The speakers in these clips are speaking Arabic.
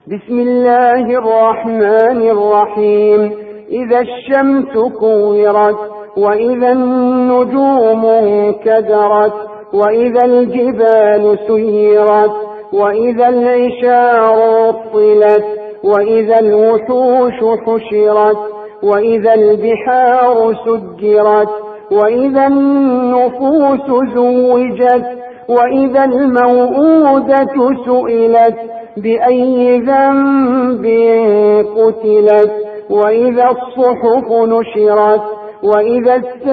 بسم الله الرحمن الرحيم. إذا الشمس كورت، وإذا النجوم انكدرت، وإذا الجبال سيرت، وإذا العشار عطلت، وإذا الوحوش حشرت، وإذا البحار سجرت، وإذا النفوس زوجت، وإذا الموءودة سئلت بأي ذنب قتلت، وإذا الصحف نشرت، وإذا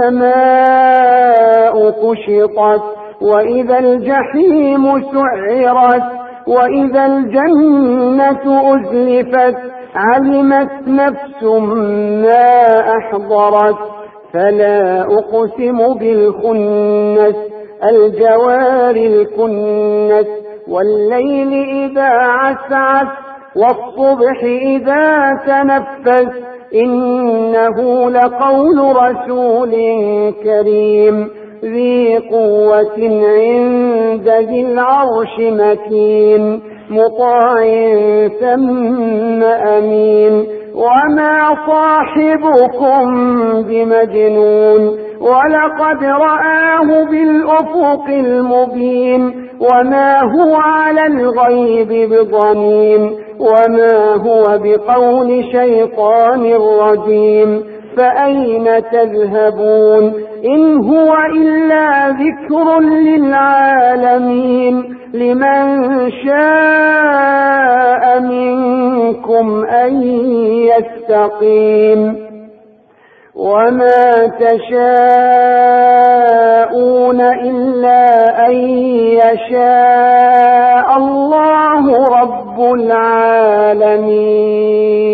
السماء كشطت، وإذا الجحيم سعرت، وإذا الجنة أزلفت، علمت نفس ما أحضرت. فلا أقسم بالخنس، الجوار الكنس، والليل إذا عسعس، والصبح إذا تنفس، إنه لقول رسول كريم ذي قوة عند ذي العرش مكين، مطاع ثم أمين. وما صاحبكم بمجنون، ولقد رآه بالأفق المبين، وما هو على الغيب بضنين، وما هو بقول شيطان رجيم. فأين تذهبون؟ إن هو إلا ذكر للعالمين، لمن شاء منكم أن يستقيم. وما تشاءون إلا أن يشاء الله رب العالمين.